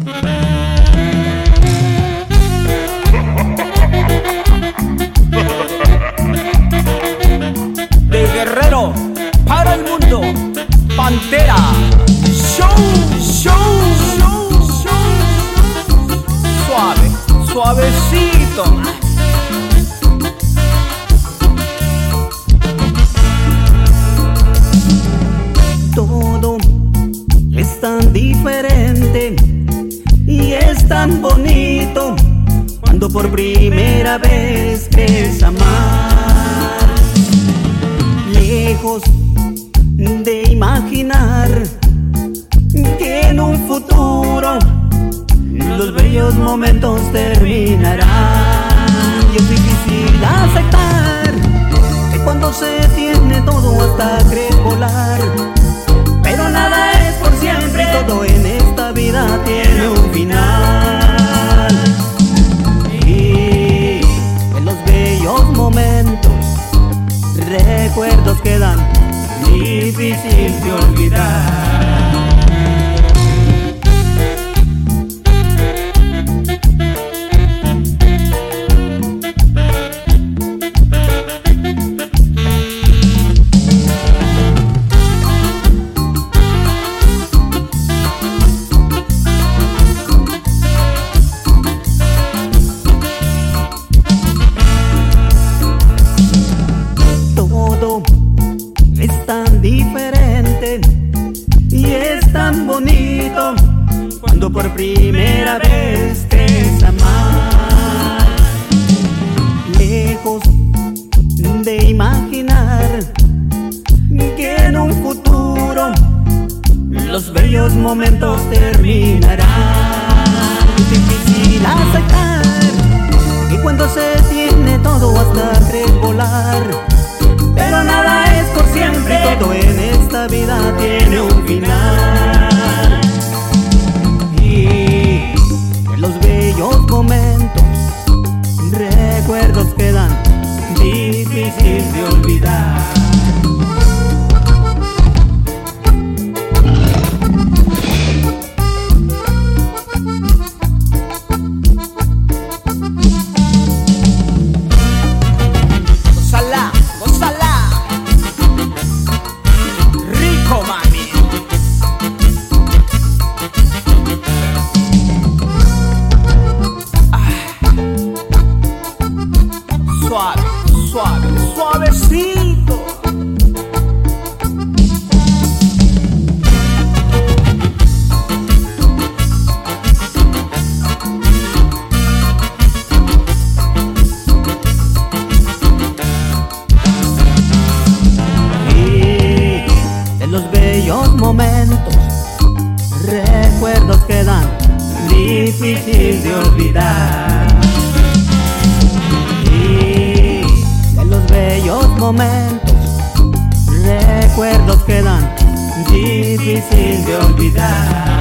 De Guerrero para el mundo, Pantera Show, show, show, show. Suave, suavecito. Todo es tan diferente y es tan bonito cuando por primera vez ves amar. Lejos de imaginar que en un futuro los bellos momentos terminarán. Y es difícil aceptar que cuando se tiene todo hasta creer volar, pero nada es por siempre, todo en esta vida tiene un final. Y en los bellos momentos recuerdos quedan difícil de olvidar. Es tan diferente y es tan bonito cuando por primera vez crees amar. Lejos de imaginar que en un futuro los bellos momentos terminarán. Es difícil aceptar que cuando se tiene todo hasta creer volar, pero nada es por siempre, todo en esta vida tiene un final. Y en los bellos momentos recuerdos quedan difícil de olvidar. Suave, suave, suavecito. Y en los bellos momentos recuerdos quedan difícil de olvidar. Bellos momentos, recuerdos quedan difícil de olvidar.